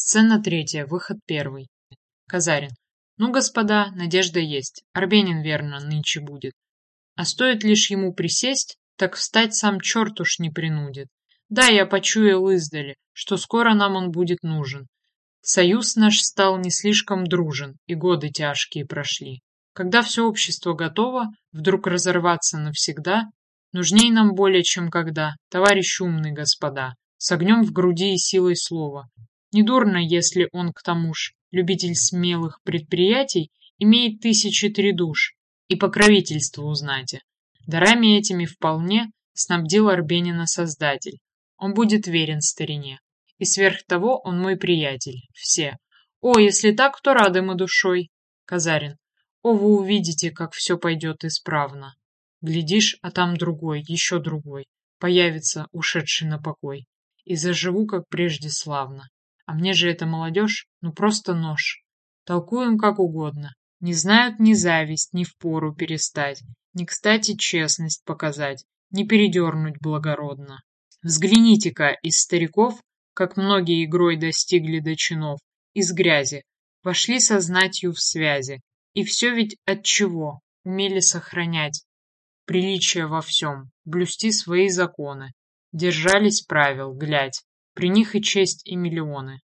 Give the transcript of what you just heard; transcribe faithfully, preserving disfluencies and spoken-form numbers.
Сцена третья, выход первый. Казарин. Ну, господа, надежда есть. Арбенин, верно, нынче будет. А стоит лишь ему присесть, так встать сам черт уж не принудит. Да, я почуял издали, что скоро нам он будет нужен. Союз наш стал не слишком дружен, и годы тяжкие прошли. Когда все общество готово вдруг разорваться навсегда, нужней нам более, чем когда, товарищ умный, господа, с огнем в груди и силой слова. Недурно, если он к тому ж любитель смелых предприятий, имеет тысячи три душ и покровительство узнате. Дарами этими вполне снабдил Арбенина Создатель. Он будет верен старине. И сверх того он мой приятель. Все. О, если так, то рады мы душой. Казарин. О, вы увидите, как все пойдет исправно. Глядишь, а там другой, еще другой, появится, ушедший на покой. И заживу, как прежде, славно. А мне же эта молодежь, ну просто нож. Толкуем как угодно. Не знают ни зависть, ни впору перестать, ни кстати честность показать, ни передернуть благородно. Взгляните-ка, из стариков, как многие игрой достигли до чинов, из грязи, вошли со знатью в связи. И все ведь от чего? Умели сохранять приличие во всем, блюсти свои законы. Держались правил, глядь, при них и честь, и миллионы.